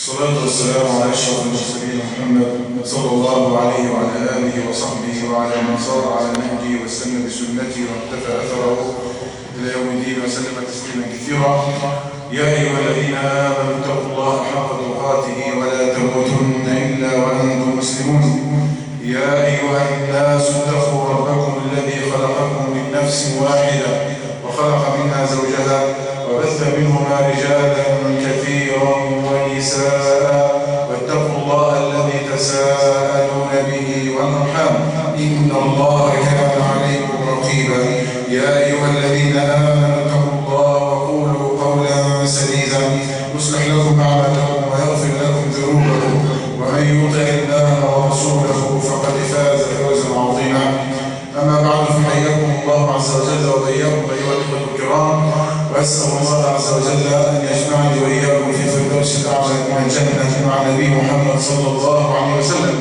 والصلاة والسلام على أشرف المرسلين محمد صلى الله عليه وعلى آله وصحبه وعلى من صار على نهجه واستنى بسنته واقتفى أثره إلى يوم الدين وسلم تسليما كثيرا. يا أيها الذين آمنوا اتقوا الله حق تقاته ولا تموتن إلا وأنتم مسلمون. يا أيها الناس اتقوا ربكم الذي خلقكم من نفس واحدة وخلق منها زوجها وبث منهما رجالا كثيرا ونساء واتقوا الله الذي تساءلون به والأرحام إن الله كان عليكم رقيبا. يا أيها الذين آمنوا اتقوا الله وقولوا قولا سديدا يصلح لكم أعمالكم ويغفر لكم ذنوبكم ومن يطع الله ورسوله فقد فاز فوزا عظيما. أما بعد فحياكم الله عز وجل وبياكم أيها الإخوة الكرام، وأسأل الله عز وجل أن يجمعني وإياكم في الفردوس الأعلى من الجنة مع نبي محمد صلى الله عليه وسلم.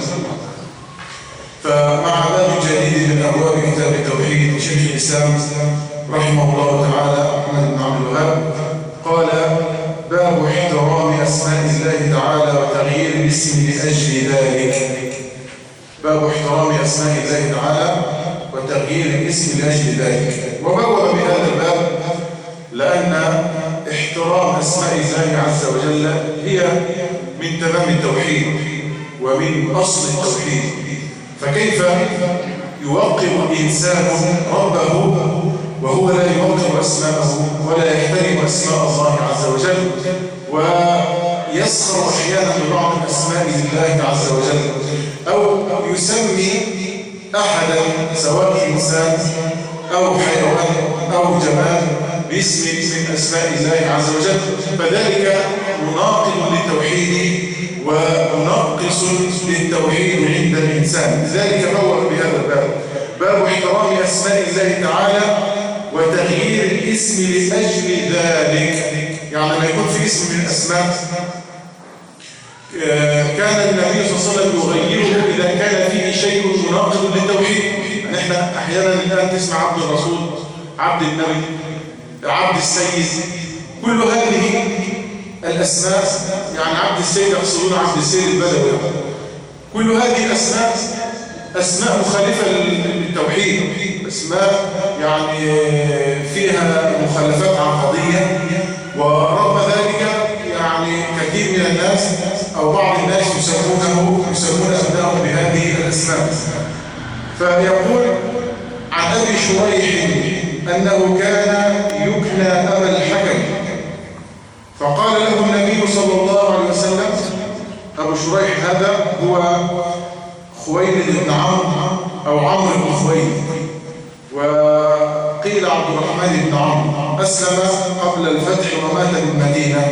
فمع باب جديد من أبواب كتاب التوحيد لشيخ الإسلام رحمه الله تعالى أحمد بن عبد الوهاب، قال: باب احترام أسماء الله تعالى وتغيير الاسم لأجل ذلك. باب احترام أسماء الله تعالى وتغيير الاسم لأجل ذلك. وبوب بهذا الباب لأن احترام أسماء الله عز وجل هي من تمام التوحيد ومن أصل التوحيد. فكيف يوقر الإنسان ربه وهو لا يوقر أسماءه ولا يحترم أسماء الله عز وجل، ويسخر أحيانا ببعض أسماء الله عز وجل، أو يسمي أحدا سواء إنسان أو حيوان أو جماد باسم من أسماء الله عز وجل، فذلك مناقض للتوحيد ومنقص للتوحيد عند الإنسان. لذلك بوب بهذا الباب، باب احترام أسماء الله تعالى وتغيير الاسم لأجل ذلك. يعني لما يكون في اسم من الأسماء كان النبي صلى الله عليه وسلم يغيره إذا كان فيه شيء مناقض للتوحيد. يعني احنا أحيانا الآن تسمع عبد الرسول، عبد النبي، عبد السيد، كل هذه الأسماء، يعني عبد السيد يقصدون عبد السيد البدوي، كل هذه الأسماء أسماء مخالفة للتوحيد، أسماء يعني فيها مخالفات عقدية. ورغم ذلك يعني كثير من الناس أو بعض الناس يسمون أبنائهم بهذه الأسماء. فيقول عن أبي شريح أنه كان يكنى أبا الحكم، فقال له النبي صلى الله عليه وسلم، أبو شريح هذا هو خويلد بن عمرو أو عمرو بن خويلد، وقيل عبد الرحمن بن عمرو، أسلم قبل الفتح ومات بالمدينة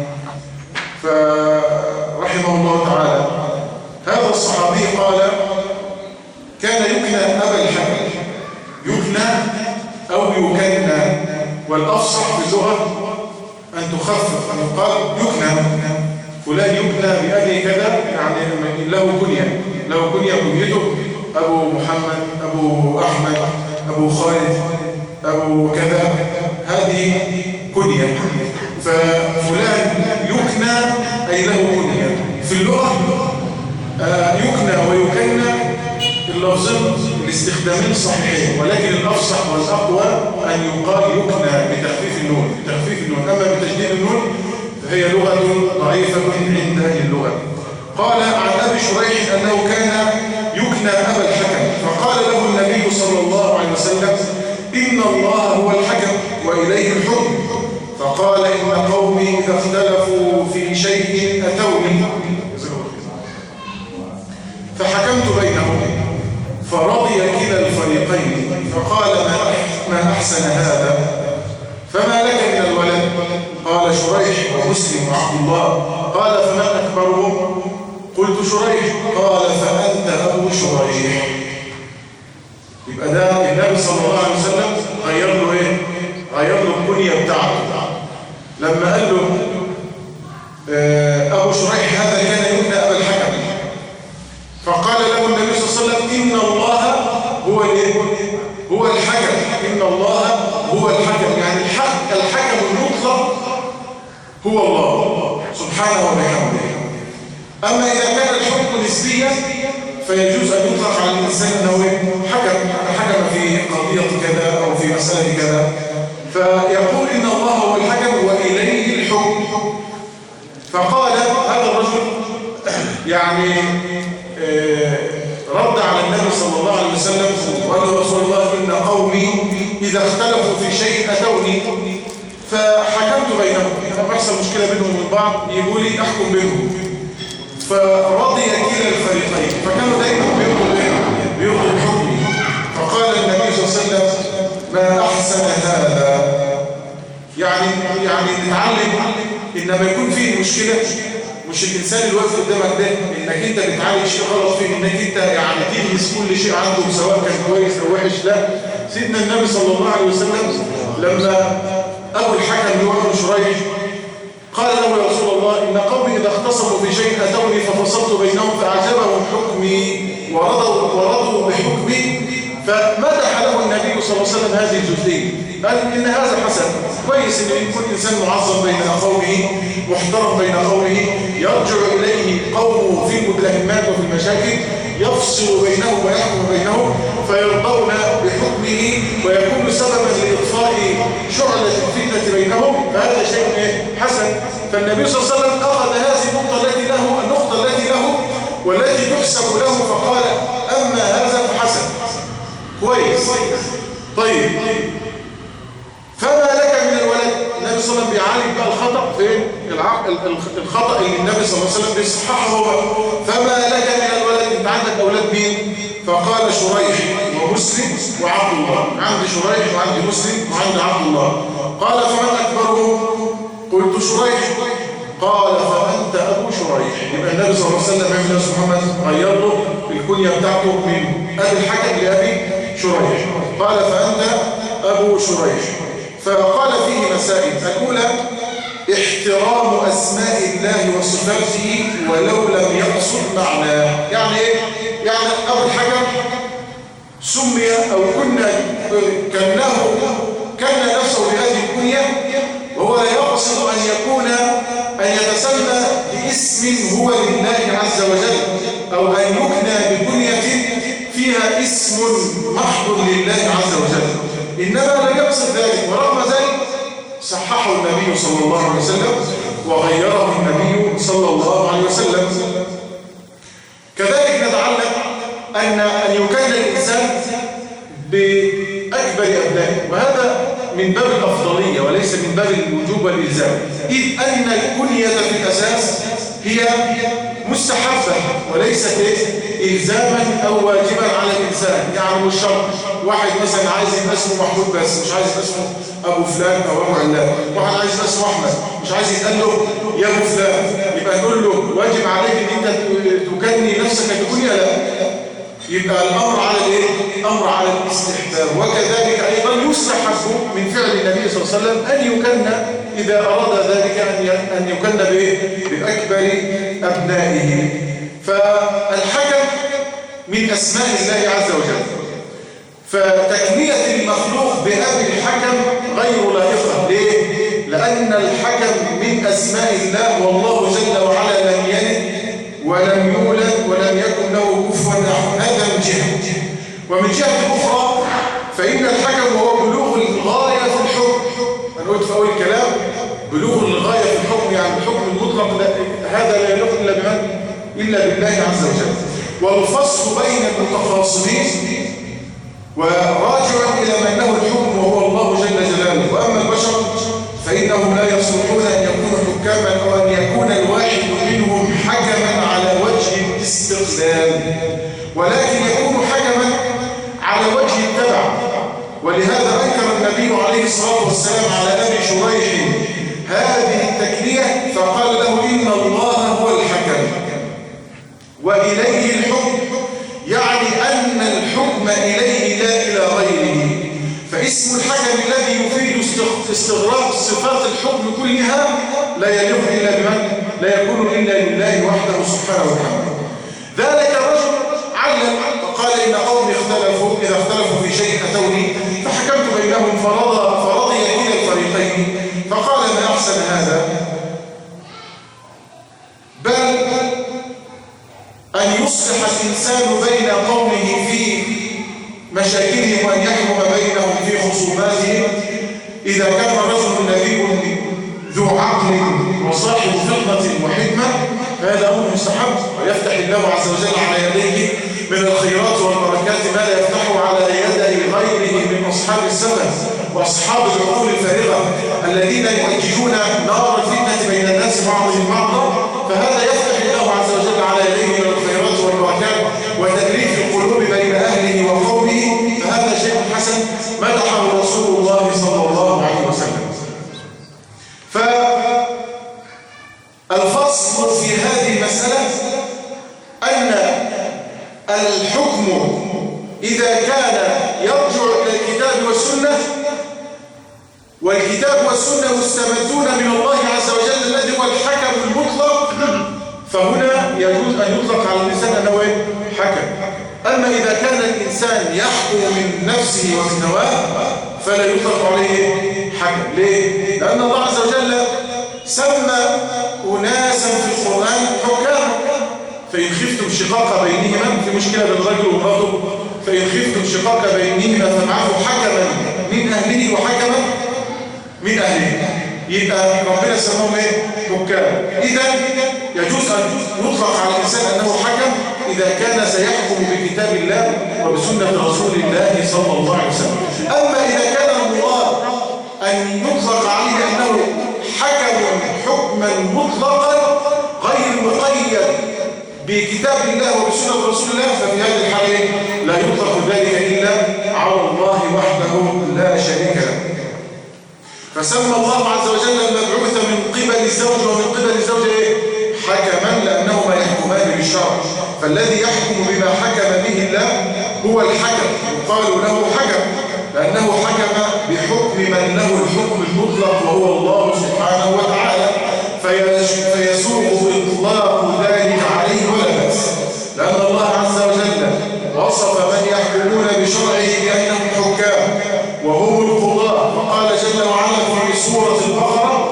فرحمه الله تعالى. هذا الصحابي قال كان يكنى أبا الحكم، يكنى أو يكنى، والأفصح في اللغة أن تخفف، أن يقال يكنى فلان يكنى بأبي كذا، يعني له كنية كنيته أبو محمد، أبو أحمد، أبو خالد، أبو كذا، هذه كنية. ففلان يكنى أي له كنية. في اللغة يكنى ويكنى اللفظين الاستخدامين صحيحين، ولكن الأفصح والأقوى أن يقال يكنى بتخفيف النون، أما بتشديد النون فهي لغة ضعيفة عند أهل اللغة. قال عن أبي شريح أنه كان يكنى أبا الحكم، فقال له النبي صلى الله عليه وسلم: إن الله هو الحكم وإليه الحكم. فقال: إن قومي إذا اختلفوا في شيء أتوني فحكمت بينهم فرضي كلا الفريقين. فقال: ما أحسن هذا، فما لك من الولد؟ قال: شريح ومسلم وعبد الله. قال: فمن أكبرهم؟ قلت: شريح. قال: فأنت أبو شريح. يبقى ده النبي صلى الله عليه وسلم غير له ايه؟ غير له الكنية بتاعته. لما قال له أبو شريح هذا كان يكنى أبا الحكم، فقال له النبي صلى الله عليه وسلم: إن الله هو الحكم، إن الله هو الحكم، يعني الحكم المطلق هو الله سبحانه سبحانه وبحمده. أما إذا كان الحكم نسبيا فيجوز أن يطلق على الإنسان أنه حكم في قضية كذا أو في مسألة كذا، فيقول إن الله هو الحكم وإليه الحكم. فقال هذا الرجل يعني رد على النبي صلى الله عليه وسلم وقال له: رسول الله إن قومي إذا اختلفوا في شيء أتوني فحكمت بينهم، لما بيحصل مشكلة بينهم وبين بعض يقول لي أحكم بينهم. فرضي كلا الفريقين، فكانوا دايما بيرضوا الحكم. فقال النبي صلى الله عليه وسلم: ما أحسن هذا. يعني نتعلم إن ما يكون فيه مشكلة مش الإنسان اللي واقف قدامك ده إنك أنت بتعالج شيء غلط فيه، إنك أنت يعني تلمس كل شيء عنده سواء كان كويس أو وحش. لا، سيدنا النبي صلى الله عليه وسلم لما أبو الحكم اللي هو ابن شريح قال له: يا رسول الله إن قومي إذا اختصموا في شيء أتوني ففصلت بينهم فأعجبهم حكمي ورضوا بحكمي. فمدح له النبي صلى الله عليه وسلم هذه الجزئية، قال إن هذا حسن كويس إن يكون إنسان معظم بين قومه، محترم بين قومه، يرجع إليه قومه في المدلهمات وفي المشاكل، يفصل بينهم ويحكم بينهم فيرضون بحكمه ويكون سببا لإطفاء شعلة الفتنة بينهم، فهذا شيء حسن. فالنبي صلى الله عليه وسلم أخذ هذه النقطة التي له والتي تحسب له فقال: أما هذا فحسن كويس. طيب فما لك من الولد؟ النبي صلى الله عليه وسلم بيعالج بقى الخطأ فين؟ الخطأ اللي النبي صلى الله عليه وسلم بيصححه هو. فما لك من الولد؟ انت عندك اولاد مين؟ فقال: شريح ومسلم وعبد الله. عندي شريح وعندي مسلم وعندي عبد الله. قال: فمن اكبرهم؟ قلت: شريح. قال: فانت ابو شريح. يبقى النبي صلى الله عليه وسلم عمل نفسه محمد غير له الكنيه بتاعته من ابي الحكم لابي شريح. قال: فانت ابو شريح. فقال فيه مسائل. الأولى: احترام أسماء الله وصفاته ولو لم يقصد معناه. يعني إيه؟ يعني أبو الحكم سمي أو كان نفسه بهذه الكنية وهو لا يقصد أن يتسمى باسم هو لله عز وجل، أو أن يكنى بكنية فيها اسم محض لله عز وجل، إنما لم يقصد ذلك. ورغم ذلك صححه النبي صلى الله عليه وسلم وغيره النبي صلى الله عليه وسلم. كذلك نتعلم أن يكن الإنسان بأكبر أبنائه، وهذا من باب الأفضلية وليس من باب الوجوب والإلزام، إذ أن الكنية في الأساس هي مستحبة وليست إلزاما أو واجبا على الإنسان. يعني مش شرط واحد مثلا عايز يبقى اسمه محمود بس مش عايز يبقى اسمه أبو فلان أو أبو علان، واحد عايز يبقى اسمه أحمد مش عايز يتقال له يا أبو فلان، يبقى نقول له واجب عليك إن أنت تكني نفسك بكنية؟ لا، يبقى الأمر على الإيه؟ أمر على الاستحباب. وكذلك أيضا يستحب من فعل النبي صلى الله عليه وسلم أن يكن إذا أراد ذلك أن يكن بأكبر أبنائه. فالحكم من أسماء الله عز وجل، فتكنية المخلوق بأبي الحكم غير لائقة. ليه؟ لأن الحكم من أسماء الله، والله جل وعلا لم يلد ولم يولد ولم يكن له كفوا أحد. هذا من جهة. ومن جهة أخرى فإن الحكم هو بلوغ الغاية في الحكم. أنا قلت في أول الكلام بلوغ الغاية في الحكم، يعني الحكم المطلق هذا لا يليق إلا بمن؟ إلا بالله عز وجل. والفصل بين المتخاصمين وراجع إلى من له الحكم وهو الله جل جلاله. وأما البشر فإنهم لا يصلحون أن يكونوا حكاما أو أن يكون الواحد منهم حكما على وجه الاستقلال، ولكن يكون حكما على وجه التبع. ولهذا أنكر النبي عليه الصلاة والسلام على أبي شريح هذه التكنية فقال له: إن الله هو الحكم وإليه الحكم، يعني أن الحكم إليه لا إلى غيره. فاسم الحكم الذي يفيد استغراق صفات الحكم كلها لا يليق إلا بمن؟ لا يكون إلا لله وحده سبحانه وتعالى. ذلك الرجل علم وقال: إن قومي إذا اختلفوا في شيء أتوني فحكمت بينهم فرضي كلا الفريقين. فقال: ما أحسن هذا؟ أن يصلح الإنسان بين قومه في مشاكلهم وأن يحكم بينهم في خصوماتهم إذا كان رجل نبي ذو عقل وصاحب فطنة وحكمة، فهذا أمر مستحب، ويفتح الله عز وجل على يديه من الخيرات والبركات ما لا يفتحه على يدي غيره من أصحاب السفه وأصحاب العقول الفارغة الذين يؤججون نار الفتنة بين الناس بعضهم بعضا. فهذا يفتح الله عز وجل على يديه من الخيرات والبركات وتأليف القلوب بين أهله وقومه، فهذا شيء حسن مدحه رسول الله صلى الله عليه وسلم. فالفصل في هذه المسألة أن الحكم إذا كان يرجع إلى الكتاب والسنة، والكتاب والسنة مستمدون من الله عز وجل الذي هو الحكم المطلق، فهنا يجوز أن يطلق على الإنسان أنه حكم. أما إذا كان الإنسان يحكم من نفسه ومن هواه فلا يطلق عليه حكم. ليه؟ لأن الله عز وجل سمى أناسا في القرآن حكام، فإن خفتم شقاق بينهما، في مشكلة بين الرجل وامرأته، فإن خفتم شقاق بينهما فابعثوا حكما من أهله وحكما من أهله. يبقى ربنا سماهم حكام. إذا يجوز أن يطلق على الإنسان أنه حكم إذا كان سيحكم بكتاب الله وبسنة رسول الله صلى الله عليه وسلم. أما إذا كان المراد أن يطلق عليه أنه حكم حكما مطلقا غير مقيد بكتاب الله وبسنة رسول الله، ففي هذه الحالة لا يطلق ذلك إلا على الله وحده لا شريك له. فسمى الله عز وجل المبعوث من قبل الزوج ومن قبل الزوجة حكما لأنهما يحكمان بالشرع، فالذي يحكم بما حكم به الله هو الحكم، يقال له حكم لأنه حكم بحكم من له الحكم المطلق وهو الله سبحانه وتعالى، فيسوغ إطلاق ذلك عليه ولا بأس، لأن الله عز وجل وصف من يحكمون بشرعه بأنهم حكام وهم القضاة، وقال جل وعلا في سورة البقرة: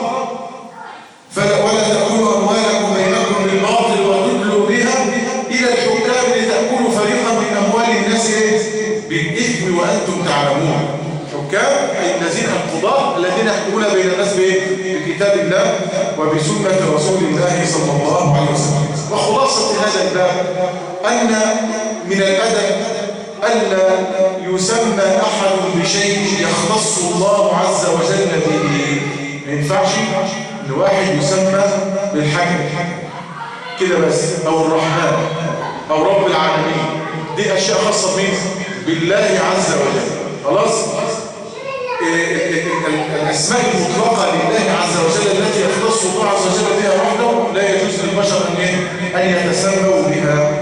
ولا تأكلوا أموالكم بينكم بالباطل وتدلوا بها إلى الحكام لتأكلوا فريقا من أموال الناس بالإثم وأنتم تعلمون. حكام أي الذين القضاة الذين يحكمون بين الناس بكتاب الله وبسنة رسول الله صلى الله عليه وسلم. وخلاصة هذا الباب أن من الأدب ألا يسمى أحد بشيء يختص الله عز وجل به. ما ينفعش إن واحد يسمى بالحكم كده بس، أو الرحمن أو رب العالمين، دي أشياء خاصة بمين؟ بالله عز وجل. خلاص؟ الأسماء المطلقة لله عز وجل التي يختص الله عز وجل بها وحده لا يجوز للبشر أن يتسموا بها.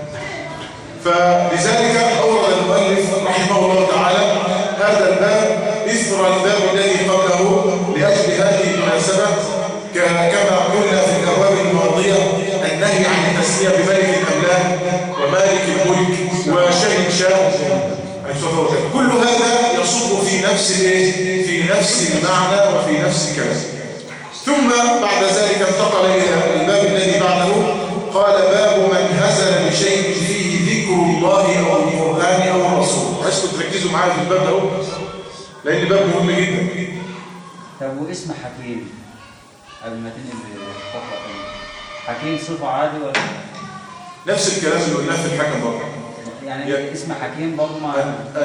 فلذلك أورد المؤلف رحمه الله تعالى هذا الباب إثر الباب الذي قبله لأجل هذه المناسبة، كما قلنا في الأبواب الماضية النهي عن التسمية بملك الأملاك ومالك الملك وشاهد شاه، كل هذا يصب في نفس المعنى وفي نفس الكلام. ثم بعد ذلك انتقل إلى الباب الذي بعده، قال: باب من هزل بشيء فيه ذكر الله أو القرآن أو الرسول. عايزكم تركزوا معايا في الباب ده لأن الباب مهم جدا. طب واسم حكيم قبل ما تنقل حكيم صفة عادي ولا نفس الكلام اللي قلناه في الحكم برضه؟ يعني اسم حكيم برضه مع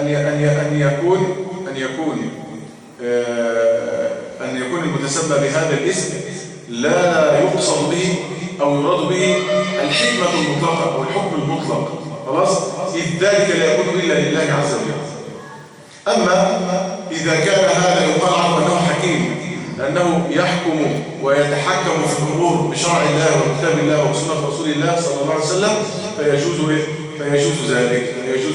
أن يكون المتسمى بهذا الاسم لا يقصد به أو يراد به الحكمة المطلقة أو الحكم المطلق، خلاص؟ إذ ذلك لا يكون إلا لله عز وجل. أما إذا كان هذا يقال عنه أنه حكيم لأنه يحكم ويتحكم في الأمور بشرع الله وكتاب الله وسنة رسول الله صلى الله عليه وسلم فيجوز ذلك.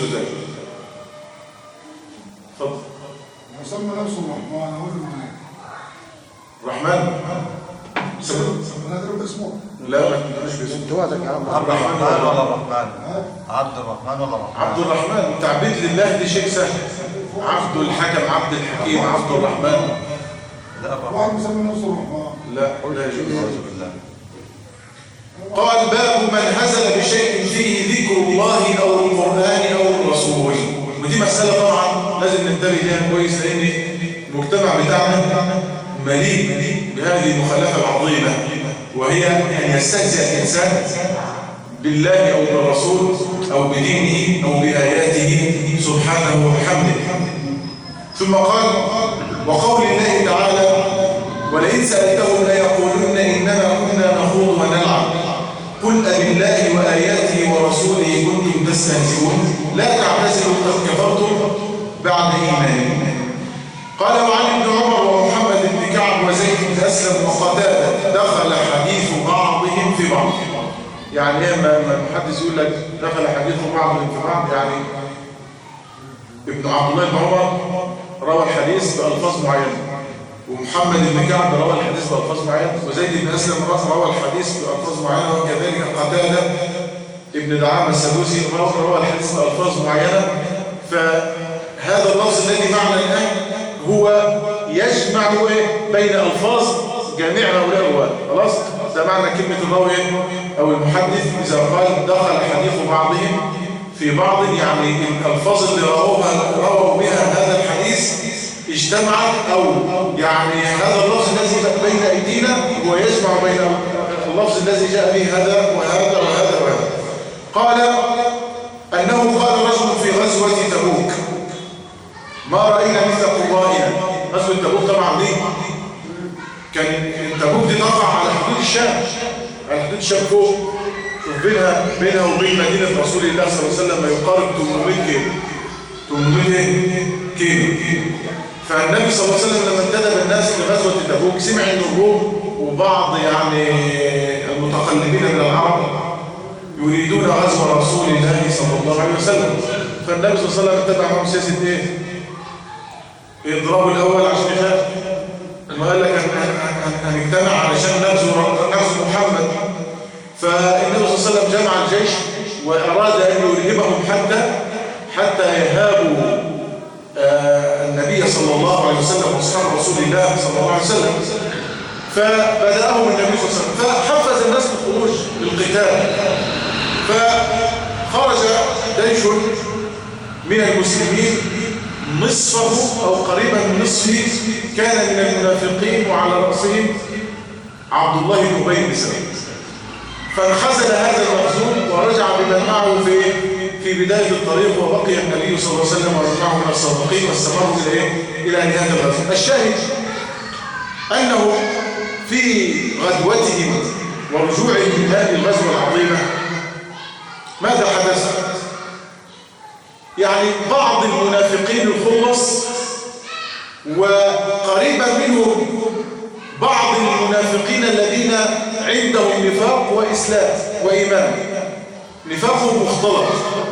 تفضل. يسمى نفسه الرحمن، هو الرحمن نضرب اسمه؟ لا ما تقولش باسمه. توعدك يا عم عبد الرحمن ولا الرحمن؟ عبد الرحمن ولا الرحمن؟ عبد الرحمن. تعبيد لله دي شيء سهل. عبد الحكم، عبد الحكيم، عبد الرحمن. واحد مسمى نفسه الرحمن. لا يجوز. أنا قال باب من هزل بشيء فيه ذكر الله أو القرآن أو الرسول. ودي مسألة طبعا لازم ننتبه لها كويس، لأن المجتمع بتاعنا مليء بهذه المخالفة العظيمة، وهي أن يستهزئ الإنسان بالله أو بالرسول أو بدينه أو بآياته سبحانه وبحمده. ثم قال وقول الله تعالى ولئن سألتهم ليقولن إنما كنا نخوض ونلعب قل أبالله وآياته ورسوله كنتم تستهزئون لا تعتذروا قد كفرتم بعد إيمانكم. قال وعن ابن عمر ومحمد بن كعب وزيد بن أسلم وقتادة دخل حديث بعضهم في بعض. يعني ايه ما محدث يقول لك دخل حديث بعضهم في بعض؟ يعني ابن عبد الله بن عمر روى الحديث بألفاظ معينة، ومحمد بن كعب روى الحديث بألفاظ معينة، وزيد بن أسلم روى الحديث بألفاظ معينة، وكذلك قتادة ابن دعامة السدوسي روى الحديث بألفاظ معينة. فهذا اللفظ الذي معنا الآن هو يجمع بين ألفاظ جميع هؤلاء الرواة. خلاص ده معنى كلمة الراوي أو المحدث إذا قال دخل حديث بعضهم في بعض، يعني الألفاظ اللي رووا بها هذا الحديث اجتمعت، أو يعني هذا اللفظ الذي بين أيدينا هو يجمع بين اللفظ الذي جاء به هذا وهذا وهذا وهذا. قال أنه قال رجل في غزوة تبوك ما رأينا مثل قرائنا. غزوة تبوك طبعا دي كان تبوك دي تقع على حدود الشام، على حدود الشام فوق، بينها وبين مدينة رسول الله صلى الله عليه وسلم ما يقارب 800 كيلو. 800 كيلو. فالنبي صلى الله عليه وسلم لما انتدب الناس لغزوة تبوك سمع ان الروم وبعض يعني المتقلبين من العرب يريدون غزو رسول الله صلى الله عليه وسلم. فالنبي صلى الله عليه وسلم اتبع معهم سياسة ايه؟ اضرابوا الاول عشان يخاف. لما قال لك هنجتمع علشان نغزو محمد، فالنبي صلى الله عليه وسلم جمع الجيش واراد ان يرهبهم حتى يهابوا النبي صلى الله عليه وسلم واصحاب رسول الله صلى الله عليه وسلم. فبدأهم النبي صلى الله عليه وسلم فحفز الناس بالخروج للقتال. فخرج جيش من المسلمين نصفه أو قريبا من نصفه كان من المنافقين، وعلى رأسهم عبد الله بن أبي بن سلول. فانخزل هذا المخزون ورجع بمن معه في بداية الطريق، وبقي النبي صلى الله عليه وسلم ومن معه من الصادقين واستمروا إلى نهاية الغزو. الشاهد أنه في غزوتهم ورجوعهم من هذه الغزوة العظيمة ماذا حدث؟ يعني بعض المنافقين الخلص، وقريبا منهم بعض المنافقين الذين عندهم نفاق وإسلام وإيمان، نفاقهم مختلط.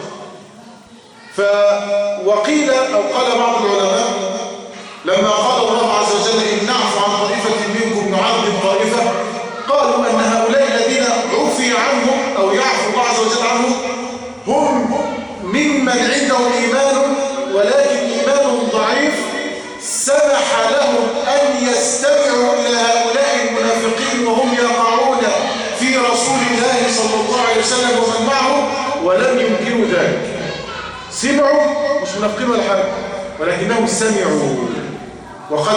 وقيل أو قال بعض العلماء لما قال الله عز وجل إن نعفو عن طائفة منكم نعذب طائفة، قالوا أن هؤلاء الذين عفي عنهم أو يعفو الله عز وجل عنهم هم ممن عندهم إيمان ولكن إيمانهم ضعيف، سمح لهم أن يستمعوا إلى هؤلاء المنافقين وهم يقعون في رسول الله صلى الله عليه وسلم ومن معه ولم ينكروا ذلك. سمعوا مش منافقين ولا حاجة، ولكنهم سمعوا. وقد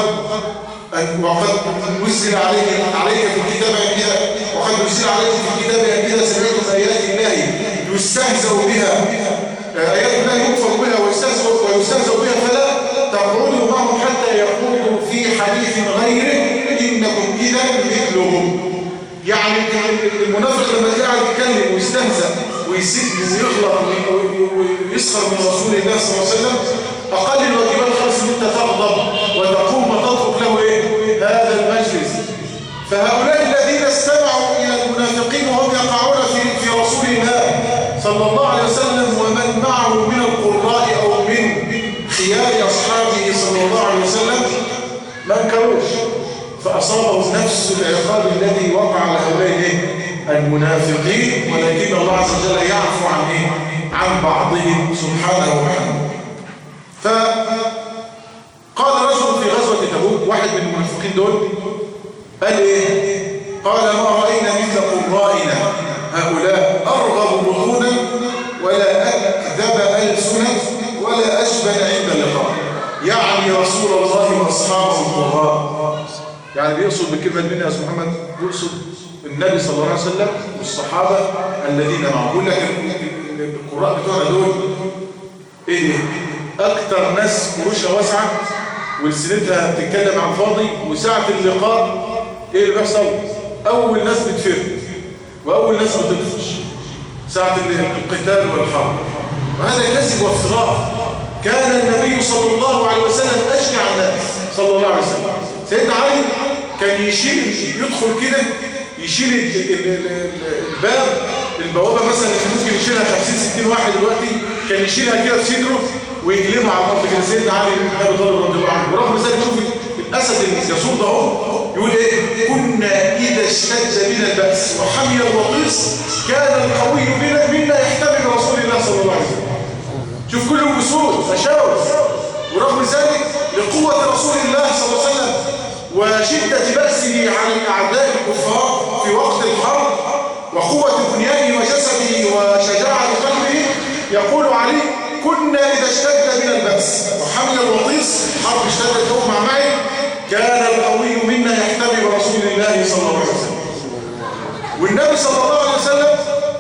نزل عليك في الكتاب كذا، وقد نزل عليكم في الكتاب كذا سمعتم آيات الله يستهزأ بها، آيات الله يكفر بها ويستهزأ بها، فلا تقعدوا معهم حتى يقولوا في حديث غيره إنكم إذا مثلهم. يعني المنافق لما قاعد يتكلم ويستهزأ ويسب ويغلط ويسخر من رسول الله صلى الله عليه وسلم، أقل الواجبات خلاص ان انت تغضب وتقوم وتترك له هذا المجلس. فهؤلاء الذين استمعوا إلى المنافقين وهم يقعون في رسول الله صلى الله عليه وسلم ومن معه من القراء أو من خيار أصحابه صلى الله عليه وسلم ما انكروش، فأصابهم نفس العقاب الذي وقع على هؤلاء المنافقين، ولكن الله عز وجل يعفو عن بعضهم سبحانه وتعالى. فقال رجل في غزوة تبوك، واحد من المنافقين دول، قال ايه؟ قال ما رأينا مثل قرائنا. يعني بيقصد بالكلمة دي يا أستاذ محمد، يقصد النبي صلى الله عليه وسلم والصحابة الذين معه. يقول لك القراء بتوعنا دول ايه ده؟ اكتر ناس قروشها واسعة ولسنتها بتتكلم عن فاضي، وساعة اللقاء ايه اللي بيحصل؟ اول ناس بتفر واول ناس بتطفش ساعة القتال والحرب، وهذا كذب وافتراء. كان النبي صلى الله عليه وسلم اشجع الناس صلى الله عليه وسلم. سيدنا علي كان يدخل كده يشيل الباب، البوابة مثلا اللي ممكن يشيلها 50-60 واحد دلوقتي، كان يشيلها كده في صدره ويقلبها على الارض كده. سيدنا علي بن ابي طالب رضي الله عنه، ورغم ذلك شوف الاسد الجسور ده اهو يقول ايه؟ كنا اذا اشتد بنا البأس وحمي الوطيس كان القوي منا يحتمي برسول الله صلى الله عليه وسلم. شوف كلهم بسود مشاوس، ورغم ذلك لقوة رسول الله صلى الله عليه وسلم وشدة بأسه على الأعداء الكفار في وقت الحرب وقوة بنيانه وجسده وشجاعة قلبه، يقول علي كنا إذا اشتد بنا البأس وحمل الوطيس، حرب اشتدت فوق مع معي، كان القوي منا يحتمي برسول الله صلى الله عليه وسلم. والنبي صلى الله عليه وسلم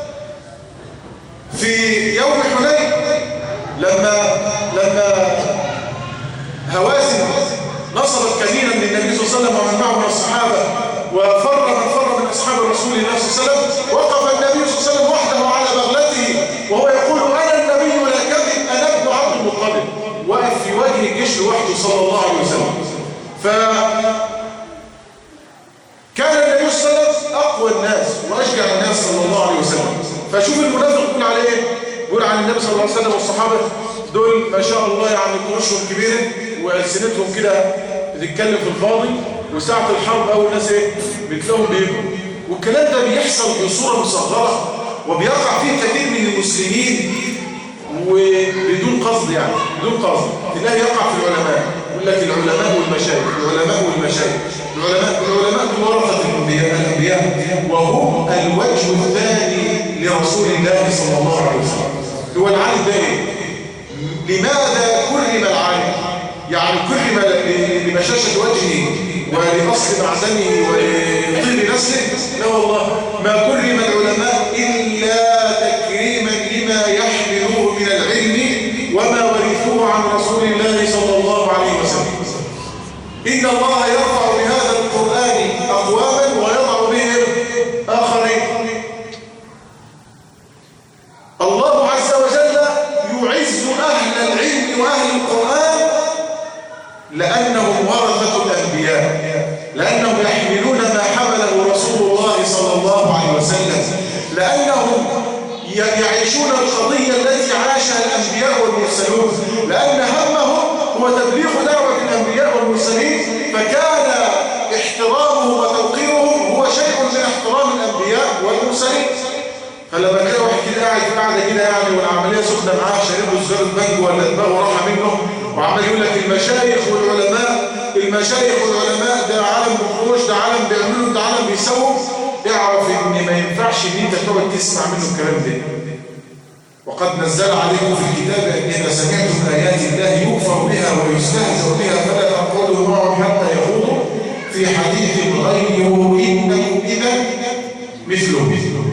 في يوم حنين لما هوازن نصبت كمينا من النبي صلى الله عليه وسلم ومن معه من الصحابة، وفر من فر من أصحاب رسول الله صلى الله عليه وسلم، وقف النبي صلى الله عليه وسلم وحده على بغلته وهو يقول أنا النبي لا كذب أنا ابن عبد المطلب، وقف في وجه الجيش لوحده صلى الله عليه وسلم. كان النبي صلى الله عليه وسلم أقوى الناس وأشجع الناس صلى الله عليه وسلم. فشوف المنافق يقول عليه ايه؟ يقول عن النبي صلى الله عليه وسلم والصحابة دول ما شاء الله يعني قروشهم كبيرة وألسنتهم كده بتتكلم في الفاضي، وساعة الحرب أول ناس ايه؟ بتلاقيهم بيجوا. والكلام ده بيحصل بصورة مصغرة وبيقع فيه كثير من المسلمين وبدون قصد، يعني بدون قصد. تلاقي يقع في العلماء، يقول لك العلماء والمشايخ، العلماء والمشايخ، العلماء ورثة الأنبياء وهم الوجه الثاني لرسول الله صلى الله عليه وسلم. هو العالم ده ايه؟ لماذا كرم العالم؟ يعني كرم لبشاشة وجهه ولأصل معدنه ولطيب نسله؟ لا والله، ما كرم العلماء إلا تكريما لما يحملوه من العلم وما ورثوه عن رسول الله صلى الله عليه وسلم. إن الله يرفع بهذا القرآن أقواما ويضع بهم آخرين. الله عز وجل يعز أهل العلم وأهل القرآن لأنهم ورثة الأنبياء، لأنهم يحملون ما حمله رسول الله صلى الله عليه وسلم، لأنهم يعيشون القضية التي عاشها الأنبياء والمرسلون، لأن همهم هو تبليغ دعوة الأنبياء والمرسلين، فكان احترامهم وتوقيرهم هو شيء من احترام الأنبياء والمرسلين. فلما كان واحد كده قاعد في قاعده كده يعني والعمليه سخنه معاه، شارب له سجاره بانجو ولا دماغه راحه منه، وعمال يقول لك المشايخ والعلماء ده عالم بخروج، ده عالم بيعملوا، ده عالم بيسووا، اعرف ان ما ينفعش ان انت تقعد تسمع منه الكلام ده. وقد نزل عليكم في الكتاب ان اذا سمعتم ايات الله يكفر بها ويستهزأ بها فلا تقعدوا معهم حتى يخوضوا في حديث غيره انكم اذا مثله.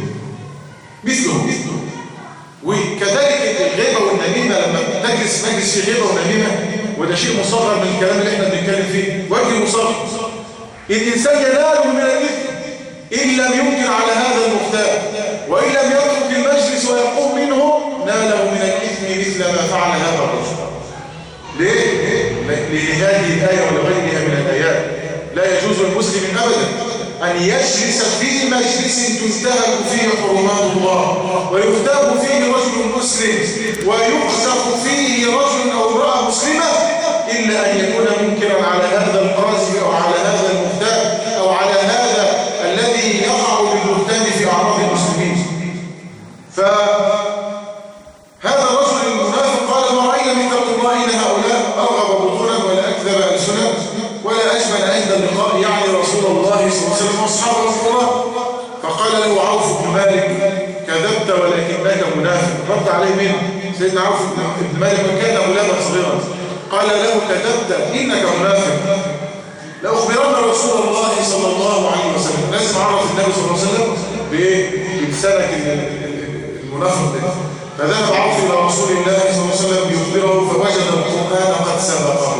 وكذلك الغيبة والنميمة، لما نجلس مجلس في غيبة ونميمة، وده شيء مصغر من الكلام اللي احنا بنتكلم فيه، وجه مصغر. الإنسان ينال من الإثم إن لم ينكر على هذا المختار، وإن لم يترك المجلس ويقوم منه ناله من الإثم مثل ما فعل هذا الرجل. ليه؟ لهذه الآية ولغيرها من الآيات لا يجوز للمسلم أبدا أن يجلس في مجلس تنتهك فيه حرمات الله ويغتاب فيه رجل مسلم ويقذف فيه رجل أو امرأة مسلمة إلا أن يكون منكرا على هذا القاذف أو على هذا المغتاب أو على هذا الذي يقع بالبهتان في أعراض المسلمين. فهذا الرجل المنافق قال ما رأينا من تقوى الله إن هؤلاء أرغب بطونا ولا أكذب ألسنا ولا أجمل عند اللقاء، يعني رسول الله صلى الله عليه وسلم واصحاب رسول الله. فقال له عوف بن مالك كذبت ولكنك منافق. رد عليه مين؟ سيدنا عوف بن مالك كان غلاما صغيرا، قال له كذبت انك منافق. لأخبرن رسول الله صلى الله عليه وسلم. لازم أعرف النبي صلى الله عليه وسلم بلسانك المنافق ده. فذهب عوف إلى رسول الله صلى الله عليه وسلم يخبره فوجد القرآن قد سبقه.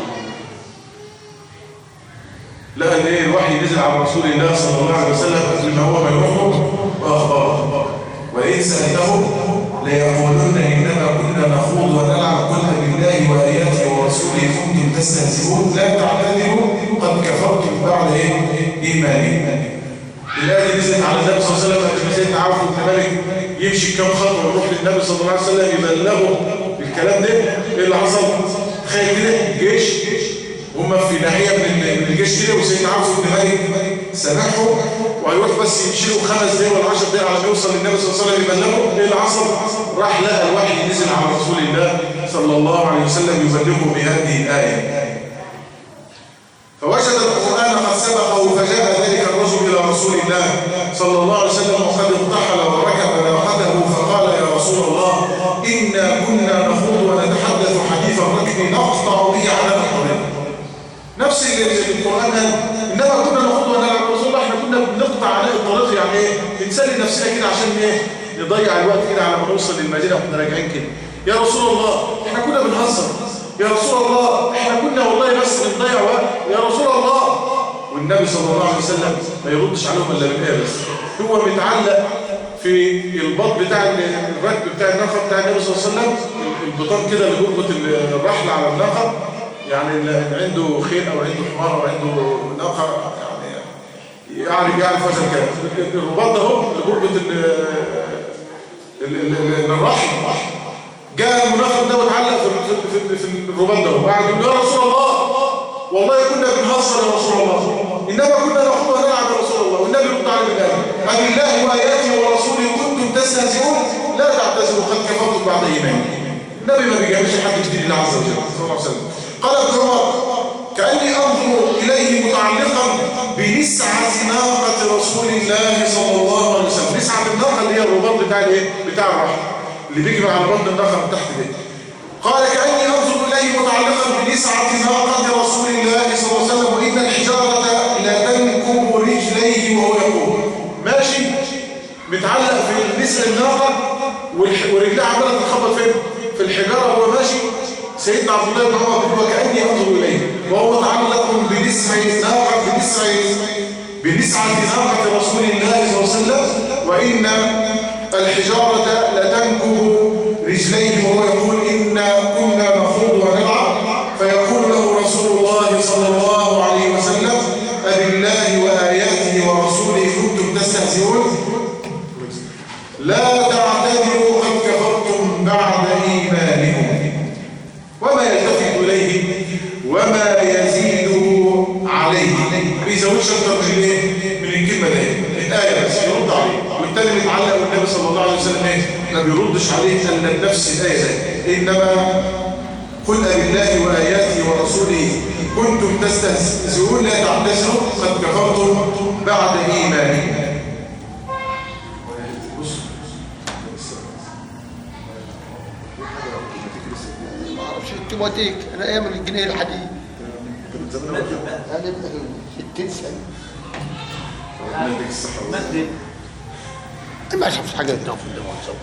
لقى ان الوحي نزل على رسول الله صلى الله عليه وسلم قبل ما هو ما يروح واخبره. وإن سألتهم ليقولن إنما كنا نخوض ونلعب قل بالله وآياته ورسوله كنتم تستهزئون لا تعتذروا قد كفرتم بعد إيمانكم. الآية نزلت على النبي صلى الله عليه وسلم قبل سيدنا عوف بن مالك يمشي كم خطوة ويروح للنبي صلى الله عليه وسلم يبلغه بالكلام ده. ايه اللي حصل؟ تخيل كده جيش هم في ناحية من الجيش كده وسيدنا عوف بن مالك سامحه وهيروح بس يمشي له 5 دقايق ولا 10 دقايق على ما يوصل للنبي صلى الله عليه وسلم يبلغه. ايه اللي حصل؟ راح لقى الوحي نزل على رسول الله صلى الله عليه وسلم يبلغه بهذه الآية. فوجد القرآن قد سبقه فجاء ذلك الرجل إلى رسول الله صلى الله عليه وسلم وقد ارتحل وركب ناقته فقال يا رسول الله إنا كنا نخوض ونتحدث حديث الركب نقطع به على الطريق. نفس القرآن إنما كنا نخوض ونلعب رسول الله احنا كنا بنقطع على الطريق يعني ايه نسلي نفسنا كده عشان ايه نضيع الوقت كده على ما نوصل للمدينة واحنا راجعين كده. يا رسول الله احنا كنا بنهزر. يا رسول الله احنا كنا والله بس بنضيع وقت. يا رسول الله. والنبي صلى الله عليه وسلم ما يردش عليهم الا بالآية بس. هو متعلق في البط بتاع الركب بتاع الناقه بتاع النبي صلى الله عليه وسلم البطان كده اللي بيربط الرحل على الناقه يعني اللي عنده خيل او عنده حمار او عنده ناقه يعني يعرف هذا الكلام. الرباط ده هو اللي بيربط الرحل. جاء المنافق ده واتعلق في الرباط ده وقعد يقول يا رسول الله والله كنا بنهزر يا رسول الله انما كنا نخوض ونلعب يا رسول الله. والنبي يرد عليه بالآية أبالله وآياته ورسوله كنتم تستهزئون لا تعتذروا قد كفرتم بعد إيمانكم. النبي ما بيجاملش حد جديد الله عز وجل صلى الله عليه وسلم. قال ابن عمر كأني أنظر إليه متعلقا بنسعة ناقة رسول الله صلى الله عليه وسلم. نسعة الناقة اللي هي الرباط بتاع الايه بتاع الرحل اللي بيجي على بطن الناقة من تحت ده. قال كأني أنظر إليه متعلقا بنسعة ناقة رسول الله صلى الله عليه وسلم وإن الحجارة لا تنكب رجليه وهو يقول ماشي متعلق في نسع الناقة ورجليه عمالة تتخبط فين؟ في الحجارة وهو ماشي. سيدنا عبد الله بن عمر بيقول وكأني أنظر إليه وهو متعلق بنسعة ناقة رسول الله صلى الله عليه وسلم وإن الحجارة لا تنكب رجليه وهو يقول إنا كنا نخوض ونلعب فيقول له رسول الله صلى الله عليه وسلم أبالله وآياته ورسوله كنتم تستهزئون لا تعتذروا قد كفرتم بعد إيمانكم. وما يلتفت إليه وما يزيده عليه ما بيزودش أكتر من الكلمة دي الآية بس يرد عليه. والتاني متعلق والنبي صلى الله عليه وسلم ما بيردش عليه إلا نفس الآية دي إنما قل أبالله وآياته ورسوله كنتم تستهزئون لا تعتذروا قد كفرتم بعد إيمانكم. تيموتيك انا ايام الجنيه الحديد انا 60 سنه ما شفتش حاجه هنا في الدوام.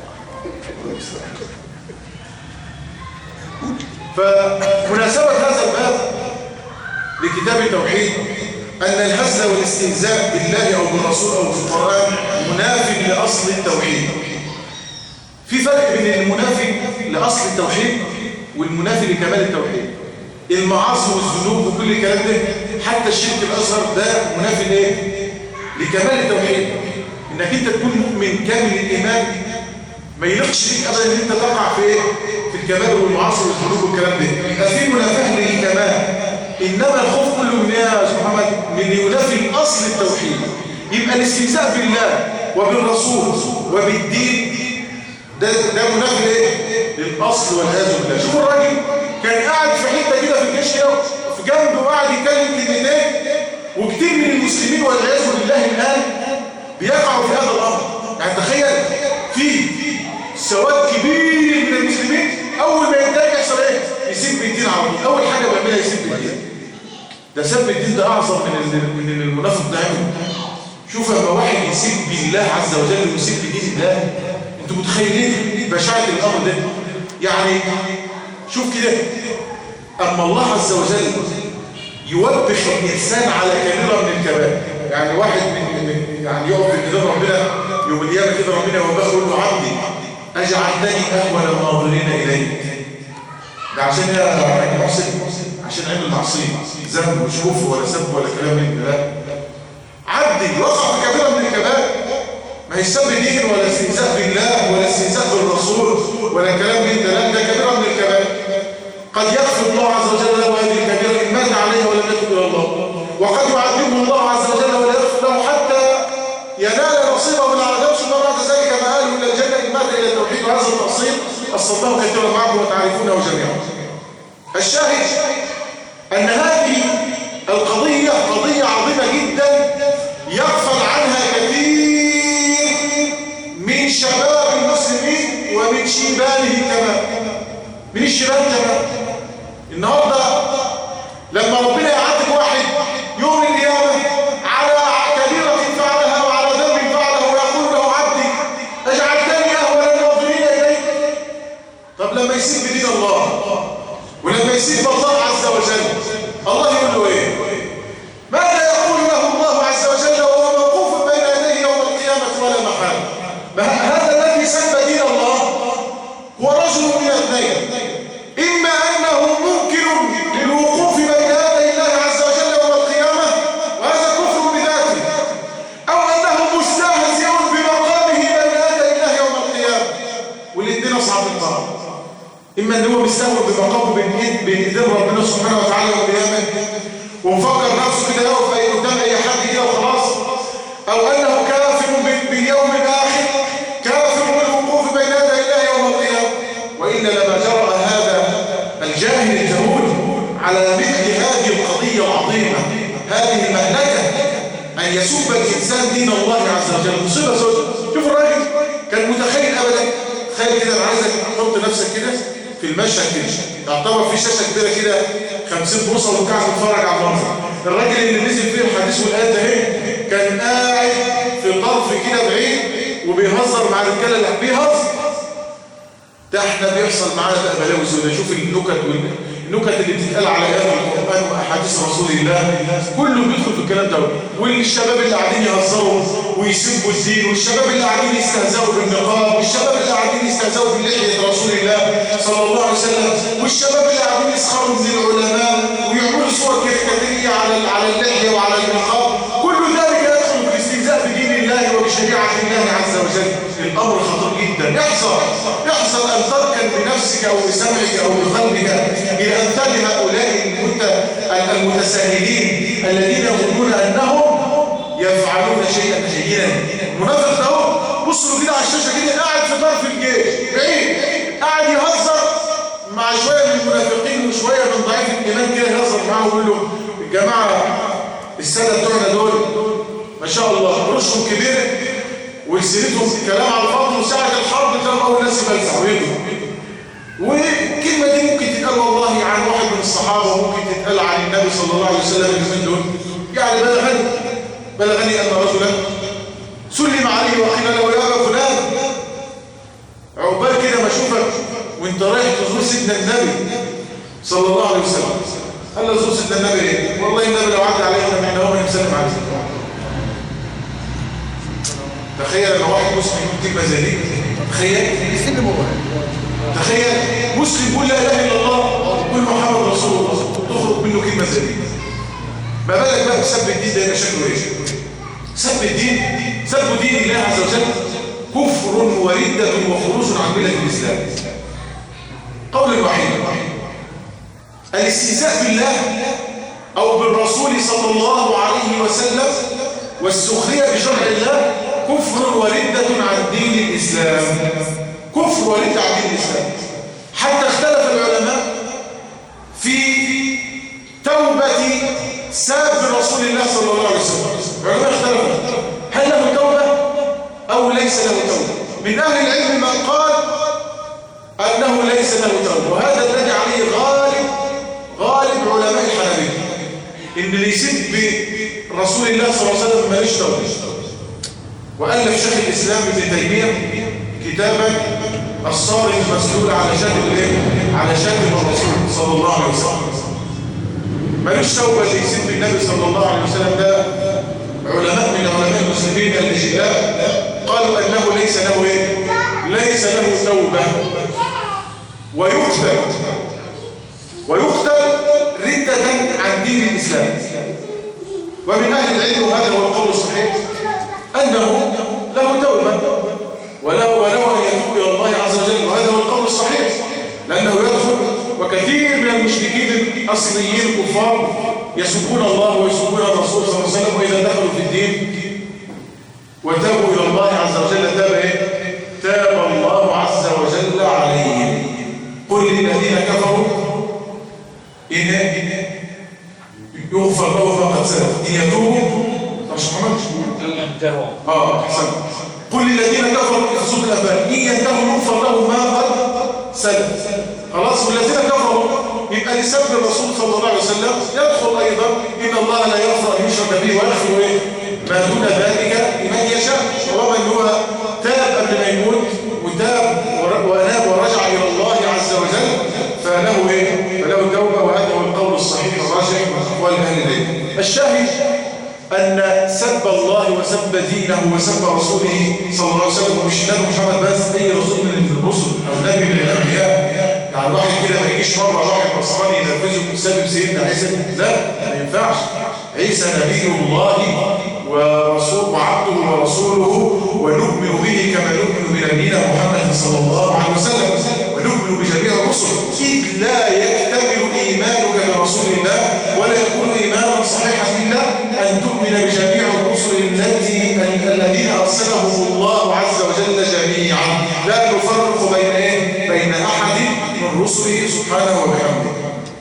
فمناسبة هذا الباب لكتاب التوحيد أن الهزل والاستهزاء بالله أو بالرسول أو بالقرآن منافي لأصل التوحيد. في فرق بين المنافي لأصل التوحيد والمنافي لكمال التوحيد. المعاصي والذنوب وكل الكلام ده حتى الشرك الأصغر ده منافي لإيه؟ لكمال التوحيد. إنك أنت تكون مؤمن كامل الإيمان ما يلقش فيك أبدا إن أنت تقع في إيه؟ في الكمال والمعاصي والذنوب والكلام ده. يبقى في منافاه للكمال. إنما الخوف كله من إيه يا أستاذ محمد؟ من ينافي أصل التوحيد. يبقى الاستهزاء بالله وبالرسول وبالدين ده منافي لإيه؟ للأصل والعياذ بالله. شوف الراجل كان قاعد في حته كده في الجيش كده في جنبه وقاعد يتكلم كلمتين وكتير من المسلمين والعياذ بالله الآن بيقعوا في هذا الأمر. يعني تخيل في سواد كبير من المسلمين أول ما يتضايق يحصل إيه؟ يسيب بالدين على طول. أول حاجة بيعملها يسيب بالدين. ده سب الدين ده أعظم من المنافق ده عمله. شوف لما واحد يسب الله عز وجل ويسب دين الله، انتوا متخيلين بشاعة الأمر ده؟ يعني شوف كده، أما الله عز وجل يوبخ الإنسان على كبيرة من الكبائر، يعني واحد يعني يقف في كتاب ربنا يوم القيامة كده ربنا يوبخه يقول له عبدي أجعلتني أهون الناظرين إليك. ده عشان يا محسن عشان عمل معصية، ذنب مش كفر ولا سب ولا كلام من ده. عبدي وقع في كبيرة من الكبائر، ما هي سب دين ولا استهزاء بالله ولا استهزاء بالرسول ولا كلام من ده كبيرة من الكبائر. قد يغفر الله عز وجل له هذه الكبيرة إن مات عليها ولم يتب إلى الله، وقد يعذبه الله عز وجل ولا يغفر له حتى ينال نصيبه من العذاب ثم بعد ذلك مآله إلى الجنة إن مات إلى التوحيد. وهذا التفصيل أصلناه كثيرا معكم وتعرفونه جميعا. الشاهد أن هذه القضية قضية عظيمة جدا يغفل عنها كثير من شباب المسلمين ومن شيبانه كمان، من الشباب كمان. النهارده لما ربنا يعاتب واحد يوم القيامة على كبيرة فعلها وعلى ذنب فعله ويقول له عبدي أجعلتني أهون الناظرين إليك. طب لما يسيب دين الله ولما يسيب الله عز وجل الله يقول له إيه؟ ماذا يقول له الله عز وجل وهو موقوف بين يديه يوم القيامة ولا محال؟ هذا الذي سب دين الله هو رجل من اثنين، إما أنه ممكن للوقوف بين يدي الله عز وجل يوم القيامة وهذا كفر بذاته، أو أنه مستهزئ بمقامه بين يدي الله يوم القيامة، والاثنين أصعب من بعض. إما أنه مستهزئ بمقامه بين إيدين ربنا سبحانه وتعالى يوم القيامة ومفكر نفسه كده يقف قدام أي حد كده وخلاص، أو أنه كافر باليوم الآخر، كافر بالوقوف بين يدي الله يوم القيامة. وإلا لما جرأ هذا الجاهل الجهول على مثل هذه القضية العظيمة، هذه المهلكة أن يسب الإنسان دين الله عز وجل. مصيبة سوداء. شوف الراجل كان متخيل أبدا، تخيل كده، أنا عايزك تحط نفسك كده في المشهد كده، يعتبر في شاشة كبيرة كده 50 بوصة وقاعد تتفرج على المنظر. الراجل اللي نزل فيه الحديث والآيات ده كان قاعد في طرف كده بعيد وبيهزر مع الرجاله اللي بيهزر. ده احنا بيحصل معانا بقى بلاوي سوداء. شوف النكت اللي بتتقال على ايات القران واحاديث رسول الله، كله بيدخل في الكلام ده. والشباب اللي قاعدين يهزروا ويسبوا الدين، والشباب اللي قاعدين يستهزئوا بالنقاب، والشباب اللي قاعدين يستهزئوا بلحيه رسول الله صلى الله عليه وسلم، والشباب اللي قاعدين يسخروا من العلماء ويعملوا صور كاريكاتيريه على اللحيه وعلى النقاب. كل ذلك يدخل في الاستهزاء بدين الله وبشريعه الله عز وجل. الامر خطير جدا. احذر ان تركن بنفسك او بسمعك او بقلبك الى امثال هؤلاء المتساهلين الذين يظنون انهم يفعلون شيئا جيدا. المنافق ده بصوا كده على الشاشه كده قاعد في طرف الجيش بعيد، قاعد يهزر مع شويه من المنافقين وشويه من ضعيف الايمان كده، يهزر معاهم ويقول له الجماعه الساده بتوعنا دول ما شاء الله رشهم كبيره ولسنتهم كلام على الفاضي، وساعه الحرب تلاقوا الناس يفلسعوا ويجوا. والكلمه دي ممكن تتقال والله عن واحد من الصحابه، وممكن تتقال عن النبي صلى الله عليه وسلم اليومين دول. يعني بلغني ان رجلا سلم عليه وقيل له يا ابا فلان، عقبال كده ما اشوفك وانت رايح تزور سيدنا النبي صلى الله عليه وسلم. قال له زور سيدنا النبي ايه؟ والله النبي لو عدى عليك من هنا هو يسلم عليك. تخيل ان واحد مسلم يقول كلمه زي دي. تخيل مسلم يقول لا اله الا الله ويقول محمد رسول الله تخرج منه كلمه زي دي. ما بالك بقى بسب الدين ده؟ يبقى شكله ايه؟ سب الدين، سب دين الله عز وجل كفر وردة وخروج عن ملة الإسلام. قول الوحيد الاستهزاء بالله أو بالرسول صلى الله عليه وسلم والسخرية بشرع الله كفر وردة عن دين الإسلام. كفر وردة عن دين الإسلام. حتى اختلف العلماء في توبة ساب رسول الله صلى الله عليه وسلم. العلماء اختلفوا هل له توبة أو ليس له توبة. من أهل العلم من قال أنه ليس له توبة، وهذا الذي عليه غالب علماء الحنابلة. إن اللي يسب رسول الله صلى الله عليه وسلم ماليش توبة. وألف شيخ الإسلام ابن تيمية كتابا الصارم المسلول على شتم الرسول صلى الله عليه وسلم. ماليش توبة اللي يسب النبي صلى الله عليه وسلم. ده علماء من علماء المسلمين الأجلاء قالوا أنه ليس له توبة، ويقتل ردة عن دين الإسلام. ومن أهل العلم وهذا هو القول الصحيح أنه له توبة وله أن يتوب إلى الله عز وجل، وهذا هو القول الصحيح لأنه يدخل. وكثير من المشركين الأصليين الكفار يسبون الله ويسبون الرسول صلى الله عليه وسلم، وإذا دخلوا في الدين وتابوا إلى الله عز وجل تاب الله عز وجل عليهم. قل للذين كفروا إن يغفر له فقد سلف إن يتوبوا. مش محمد أحسن. قل للذين كفروا في سورة الأنفال إن ينتهوا يغفر له ما قد سلف. خلاص. والذين كفروا يبقى لسب الرسول صلى الله عليه وسلم يدخل أيضا إن الله لا يغفر أن يشرك به ويغفر ما دون ذلك لمن يشاء. ومن هو تاب قبل ما يموت وتاب وأناب ورجع إلى الله عز وجل فله توبة، وهذا هو القول الصحيح الراجح من أقوال أهل العلم. الشاهد أن سب الله وسب دينه وسب رسوله صلى الله عليه وسلم، ومش نبي محمد بس، أي رسول من الرسل أو نبي من الأنبياء. يعني واحد كده ما يجيش مرة واحد نصراني ينفذه بسبب سيدنا عيسى، لا ما ينفعش. عيسى نبي الله ورسول وعبده ورسوله، ونؤمن به كما نؤمن بنبينا محمد صلى الله عليه وسلم، ونؤمن بجميع الرسل. إذ لا يكتمل إيمانك برسول الله ولا يكون إيمانا صحيحا إلا أن تؤمن بجميع الرسل الذين أرسلهم الله عز وجل جميعا، لا نفرق بين أحد من رسله سبحانه وبحمده.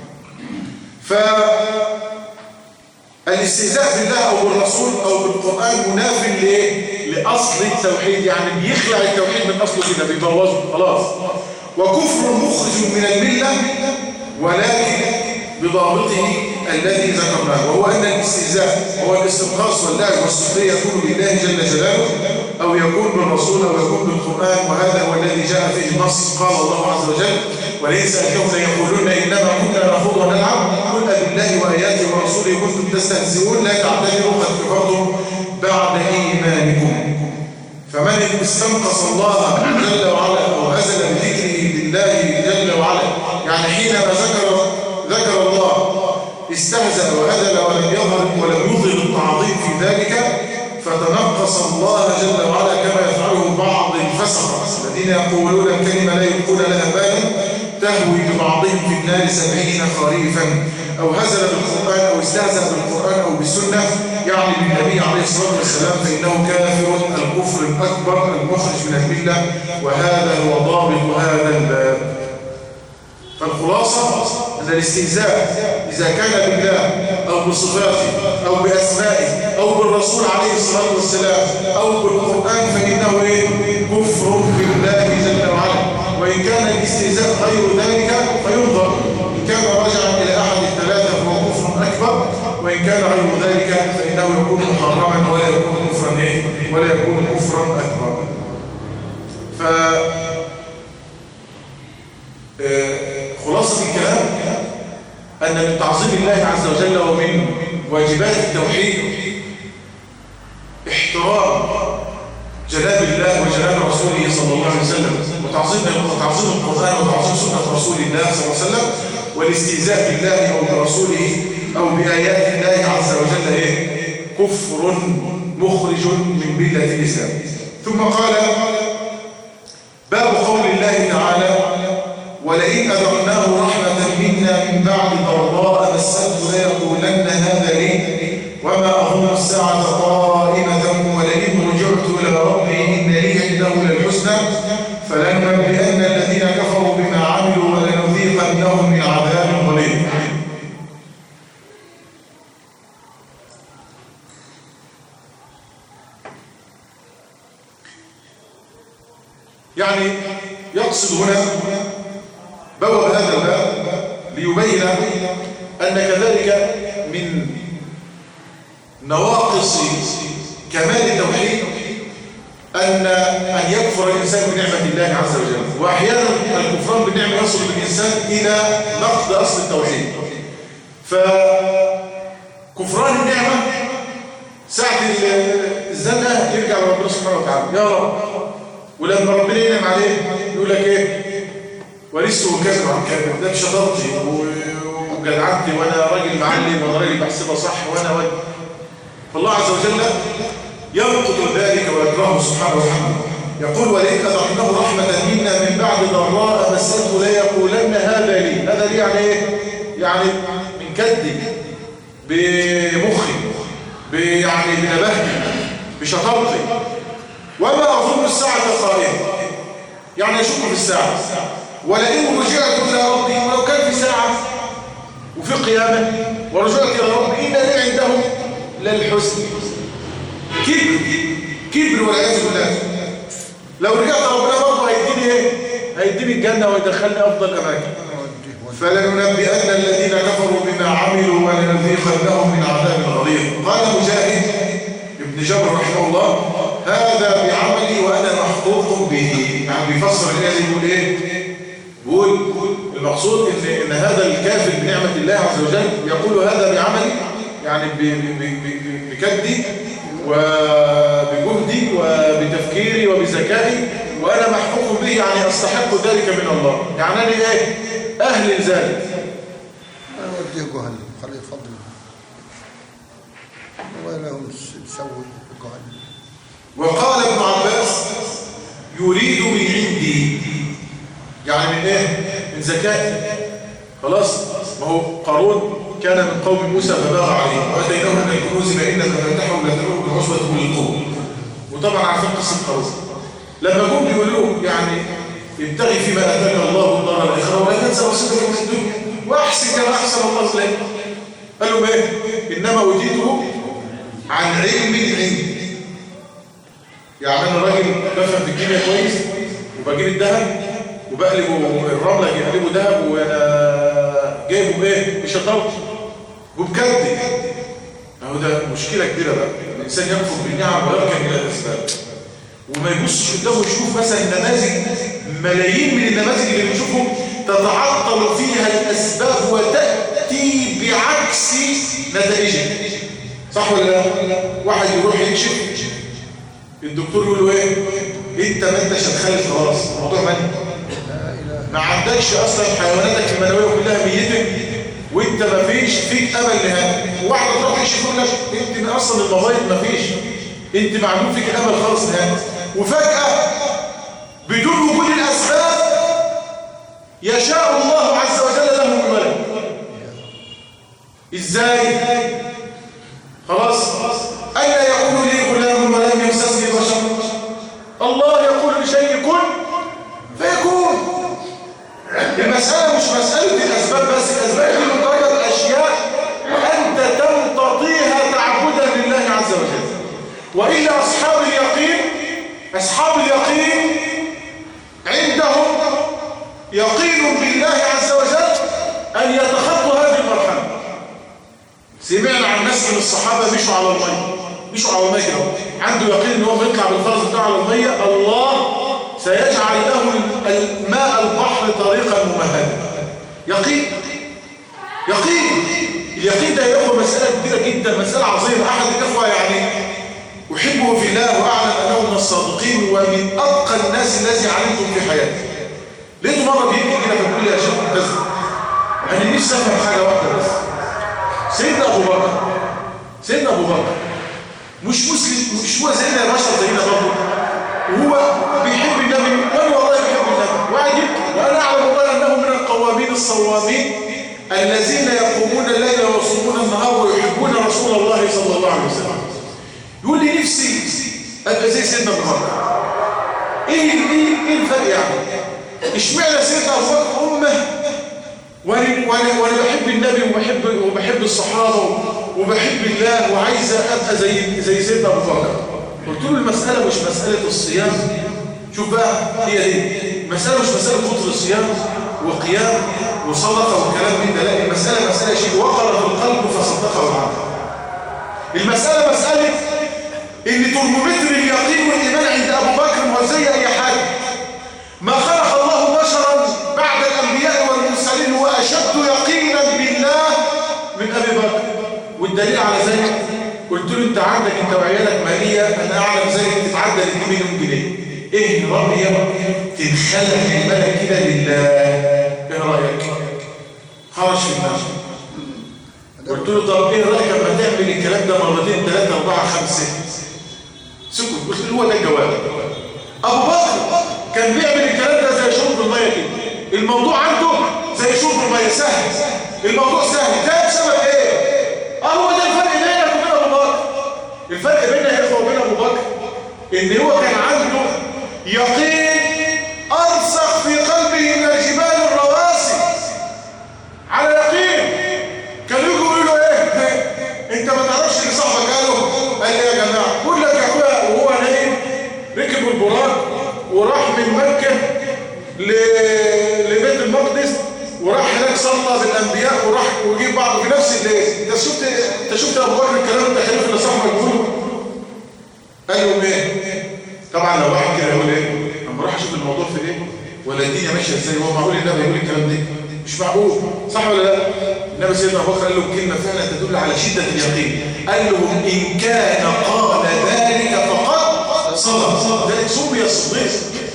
فالاستهزاء بالله أو بالرسول أو بالقرآن مناف لأصل التوحيد، يعني بيخلع التوحيد من أصله كده بيبوظه خلاص. وكفر مخرج من الملة، ولكن بضابطه الذي ذكرناه، وهو أن الاستهزاء هو الاستنقاص واللعب والسخرية يكون بالله جل جلاله أو يكون بالرسول أو يكون بالقرآن، وهذا هو الذي جاء فيه النص. قال الله عز وجل: ولئن سألتهم ليقولون إنما كنا نخوض ونلعب قل بالله وآياته ورسوله كنتم تستهزئون لا تعتذروا قد كفرتم بعد إيمانكم. فمن استنقص الله جل وعلا أو أزل بذكره لله جل وعلا، يعني حينما ذكر الله استهزأ وأذل ولم يظهر التعظيم في ذلك، فتنقص الله جل وعلا كما يفعله بعض الفسقة الذين يقولون الكلمة لا يلقون لها بالا تهوي ببعضهم في النار 70 خريفا، أو هزل بالقرآن أو استهزأ بالقرآن أو بالسنة يعني بالنبي عليه الصلاة والسلام، فإنه كافر الكفر الأكبر المخرج من الملة، وهذا هو ضابط هذا الباب. فالخلاصة أن الاستهزاء إذا كان بالله أو بصفاته أو بأسمائه أو بالرسول عليه الصلاة والسلام أو بالقرآن فإنه كفر بالله جل وعلا. وإن كان الاستهزاء غير ذلك فينظر، إن كان راجعا إلى أحد الثلاثة فهو كفر أكبر، وإن كان غير ذلك فإنه يكون محرما ولا يكون كفرا أكبر. خلاصة الكلام أن من تعظيم الله عز وجل ومن واجبات التوحيد احترام جلال الله وجلال رسوله صلى الله عليه وسلم، وتعظيم القرآن وتعظيم سنة رسول الله صلى الله عليه وسلم، والاستهزاء بالله أو برسوله أو بآيات الله عز وجل كفر مخرج من ملة الإسلام. ثم قال: باب قول الله تعالى: ولئن أذقناه رحمة منا من بعد ضراء مسته ليقولن هذا لي وما أظن الساعة قائمة ولئن رجعت إلى ربي إن لي عنده للحسنى فلننبئن الذين كفروا بما عملوا ولنذيقنهم من عذاب غليظ. يعني يقصد هنا بواب هذا الباب ليبين أن كذلك من نواقص كمال التوحيد أن يكفر الإنسان بنعمة الله عز وجل، وأحيانا الكفران بالنعمة يصل بالإنسان إلى نقض أصل التوحيد. فكفران النعمة ساعة الزنقة يرجع لربنا سبحانه وتعالى يا رب، ولما ربنا ينعم عليه يقول لك إيه؟ ورثته كذب عن كذب، ده شطارتي وجدعنتي وأنا راجل معلم وأنا راجل بحسبها صح وأنا فالله عز وجل ينقض ذلك ويكرهه سبحانه وتعالى. يقول ولئن أذقناه رحمة منا من بعد ضراء مسته ليقولن هذا لي. هذا لي يعني ايه؟ يعني من كدي بمخي يعني بنبهتي بشطارتي، وما أظن الساعة قائمة، يعني يشك في الساعة، ولئن رجعت إلى ربي، ولو كان في ساعة وفي قيامة ورجعت إلى ربي إن لي عندهم للحسن. كبر والعياذ بالله. لو رجعت ربنا برضه هيديني ايه؟ هيديني الجنه ويدخلني افضل اماكن. فلننبئن الذين كفروا بما عملوا ولنذيقنهم من عذاب غليظ. قال مجاهد ابن جبر رحمه الله هذا بعملي وانا محقوق به. يعني بيفسر الايه دي يقول ايه؟ بيقول المقصود ان هذا الكافر بنعمه الله عز وجل يقول هذا بعملي، يعني بكدي وبجهدي وبتفكيري وبذكائي وانا محقوق به، يعني استحق ذلك من الله، يعني انا ايه؟ اهل ذلك. انا وديه جهنم خليه يفضل ولهم تسوي جهنم. وقال ابن عباس يريد من عندي، يعني من ايه؟ من ذكائي. خلاص، ما هو قارون كان من قوم موسى فباغى عليه واتيناه من الكنوز ما ان مفاتحه لتنوء بالعصبة أولي القوة. وطبعا عارفين قصة قارون لما جم بيقولوا له يعني ابتغي فيما اتاك الله الدار الاخره ولا تنسى نصيبك من الدنيا واحسن كما احسن الله اليك. قال لهم ايه؟ انما اوتيته عن علم عندي. يعني انا راجل بفهم في الكيمياء كويس وبجيب الذهب وبقلبه الرمله يقلبه ذهب وانا جايبه بايه؟ بشطارتي وبكدي. اهو ده مشكله كبيره بقى، الانسان يكفر بالنعم ويركن الى الاسباب وما يبصش قدامه يشوف مثلا نماذج، ملايين من النماذج اللي بنشوفهم تتعطل فيها الاسباب وتاتي بعكس نتائجها. صح ولا لا؟ واحد يروح يكشف الدكتور يقول له ايه؟ انت ما انتش هتخلف خلاص، الموضوع مني، ما عندكش اصلا حيواناتك المنويه كلها ميته وانت ما فيش فيك امل نهائي. واحد تروح يكشف يقول لك انت اصلا المبايض ما فيش، انت معلوم فيك امل خالص نهائي. وفجاه بدون وجود الاسباب يشاء الله عز وجل له الولد. ازاي؟ خلاص، اين يكون لي غلام ولم يمسسني بشر؟ الله يقول لشيء كن فيكون. المسألة مش مسألة الأسباب بس، الأسباب دي مجرد أشياء أنت تمتطيها تعبدا لله عز وجل. وإلا أصحاب اليقين عندهم يقين بالله عز وجل أن يتخطوا هذه المرحلة. سمعنا عن ناس من الصحابة مشوا على المية كده، عنده يقين ان هو بيطلع بالفرس بتاعه على المية الله سيجعل له الماء البحر طريقا ممهدا. يقين. اليقين ده يا اخوه مسألة كبيرة جدا، مسألة عظيمة. أحد الإخوة يعني أحبه في الله وأعلم أنه من الصادقين ومن أتقى الناس الذي علمتم في حياتي. لقيته مرة بيجي كده فبيقول لي يا شيخ مبتزل، أنا نفسي أفهم حاجة واحدة بس. سيدنا أبو بكر مش مسلم، مش هو زينا بشر زينا برضه، وهو بيحب النبي وانا والله بيحب النبي وقاعد يبكي، وانا اعلم والله انه من القوامين الصوامين الذين يقومون الليل ويصومون النهار ويحبون رسول الله صلى الله عليه وسلم. يقول لي نفسي ابقى زي سيدنا ابو بكر. ايه الفرق يعني؟ اشمعنى سيدنا ابو بكر امه وانا بحب النبي وبحب الصحابه وبحب الله وعايز ابقى زي سيدنا ابو بكر؟ قلت له المساله مش مساله الصيام. شوف بقى، هي دي مساله، مش مساله كتر الصيام وقيام وصدقه والكلام من ده، لا، المساله مساله شيء وقر في القلب فصدقه العمل. المسألة مسألة ان ترمومتر اليقين والإيمان عند أبو بكر هو زي أي حاجة. ما خلق الله بشرا بعد الأنبياء والمرسلين هو أشد يقينا بالله من أبي بكر. والدليل على ذلك قلت له انت عندك انت وعيالك مالية انا اعلم زي تتعدى ل 2 مليون جنيه. ايه رأيك تنخلق الملك كده لله؟ ايه رأيك؟ خرج في الناس. قلت له طب ايه رأيك لما تعمل الكلام ده مرتين 3 4 5 سكت. قلت له هو ده الجواب. ابو بكر كان بيعمل الكلام ده زي شرب الميه كده. الموضوع عنده زي شرب الميه سهل. الموضوع سهل. ده بسبب ايه؟ هو ده الفرق بينك وبين ابو بكر. الفرق بيننا يا اخوه وبين ابو بكر ان هو كان عنده يقين ارسخ في قلبه من الجبال الرواسي. على يقين. كانوا يجوا يقولوا ايه؟ انت ما تعرفش اللي صاحبك قاله؟ قال لي يا جماعه بقول لك يا اخويا وهو نايم ركب البراق وراح من مكه لبيت المقدس وراح هناك صلى بالانبياء وراح وجيب بعضه في نفس الليل. انت شفت ابو بكر الكلام التخليف اللي صاحبك بيقوله؟ قال له ايه؟ طبعا لو واحد كده يقول ايه؟ اما اروح اشوف الموضوع في ايه؟ ولا الدنيا ماشيه ازاي؟ هو معقول النبي يقول الكلام ده؟ مش معقول. صح ولا لا؟ النبي سيدنا ابو بكر قال له كلمه فعلا تدل على شده اليقين. قال لهم ان كان قال ذلك فقد صدق. ذلك سمي الصديق.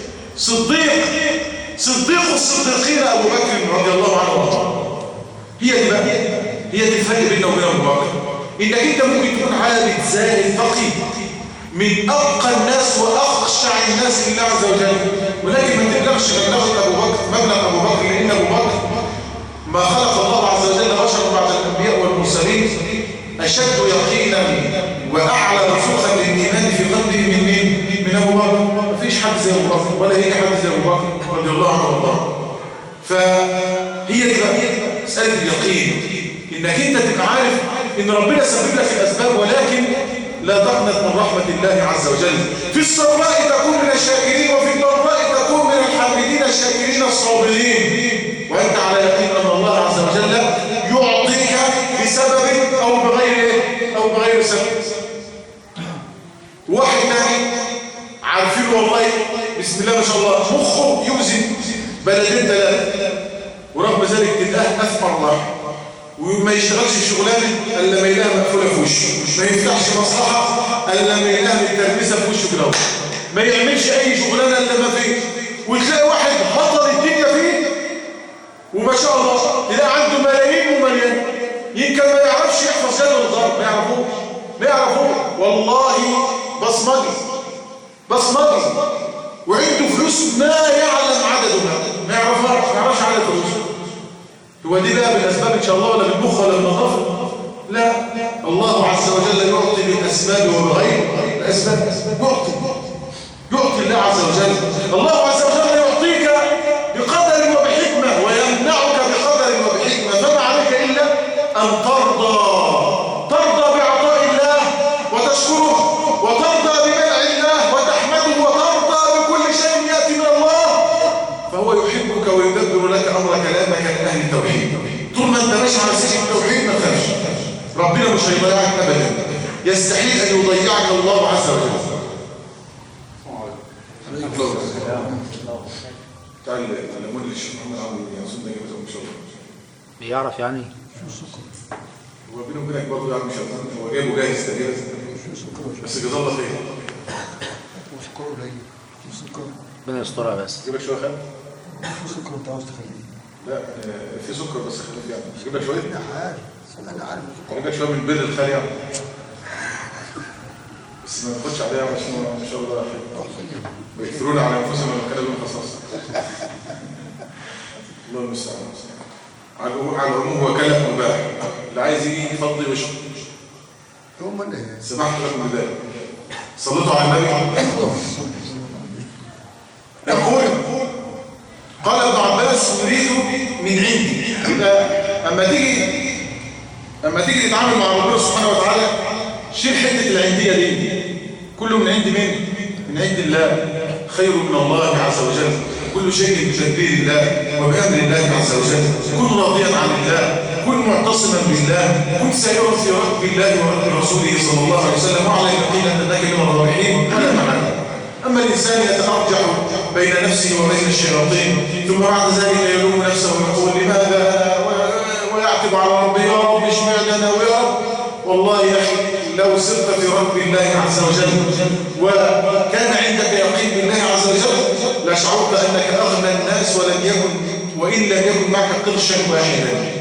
صديق الصديقين ابو بكر رضي الله عنه وارضاه. هي دي الفرق بيننا وبين ابو بكر. انك انت ممكن تكون عابد زاهد فقيه من ابقى الناس واخشع الناس لله عز وجل، ولكن ما تبلغش مبلغ ابو بكر لان ابو بكر ما خلق الله عز وجل بشرا بعد الانبياء والمرسلين اشد يقينا واعلى رسوخا للايمان في قلبه من مين؟ من ابو بكر. مفيش حد زي ابو بكر ولا هيك حد زي ابو بكر رضي الله عنه وارضاه. فهي دي مساله اليقين، انك انت تبقى عارف ان ربنا سبب لك الاسباب ولكن لا تقنط من رحمه الله عز وجل. في السراء تكون من الشاكرين وفي الضراء تكون من الحامدين الشاكرين الصابرين، وانت على يقين ان الله عز وجل يعطيك بسبب او بغير سبب. واحد تاني عارفين والله بسم الله ما شاء الله مخه يوزن بلدين 3 ورغم ذلك تلقاه اثمر الله وما يشتغلش الشغلانه الا ما يلاقيها مقفوله في وشه، ما يفتحش مصلحه الا ما يلاقيها متربسه في وشه كده، ما يعملش اي شغلانه الا ما فيه. وتلاقي واحد بطل الدنيا فيه وما شاء الله تلاقي عنده ملايين ومليان، يمكن ما يعرفش يحفظ جدول الضرب، ما يعرفوش والله بصمجي وعنده فلوس ما يعلم عدده، ما يعرفش عدد فلوسه. هو دي بقى بالاسباب ان شاء الله ولا بالمخ ولا بالنظافه؟ لا، الله عز وجل يعطي بالاسباب وبغير الاسباب. يعطي الله عز وجل. الله عز وجل يعطيك بقدر وبحكمه ويمنعك بقدر وبحكمه، فما عليك الا ان ترضى بعطاء الله وتشكره، وترضى بمنع الله وتحمده، وترضى بكل شيء ياتي من الله، فهو يحبك ويدبر لك امرك لانك من اهل التوحيد. طول ما انت ماشي على سكه التوحيد ما تخافش، ربنا مش هيضيعك ابدا، يستحيل ان يضيعك الله عز وجل. تعال نقول للشيخ محمد عبد ياسين ده يجوز ان شاء الله. بيعرف يعني هو بينه وبينك برضه يعني مش هو جايبه جاهز تقريبا بس جزاه الله خير. وسكر قليل وسكر ربنا يسترها بس. جيب لك شويه خل. سكر انت عاوز تخليه؟ لا في سكر بس خليك يعني. جيب لك شويه؟ انا عارف جيب لك شويه من بيض الخل يعني. بس ما ناخدش عليها عشان ما شاء الله خير. بيكثرون على انفسهم من كده بالخصاصه. الله المستعان. على العموم هو كلام مباح، اللي عايز يجي يفضي وشه. هم ايه؟ سمحت لكم بذلك. صليتوا على النبي. يقول قال ابن عباس نريد من عندي. اما تيجي تتعامل مع ربنا سبحانه وتعالى شيل حته العنديه دي. كله من عند مين؟ من عند الله، خير من الله عز وجل. كل شيء بتدبير الله وبأمر الله عز وجل. كن راضيا عن الله، كن معتصما بالله، كن سائرا في رب الله ورب رسوله صلى الله عليه وسلم، وعلى اليقين انك من الرابحين ولا محل. اما الانسان يتارجح بين نفسه وبين الشياطين، ثم بعد ذلك يلوم نفسه ويقول لماذا ويعتب على ربه، يا رب اشمعنى انا ويا رب. والله يا اخي لو سرت في رب الله عز وجل وكان عندك يقين بالله عز وجل لشعرت انك اغنى الناس وان لم يكن معك قرشا واحدا.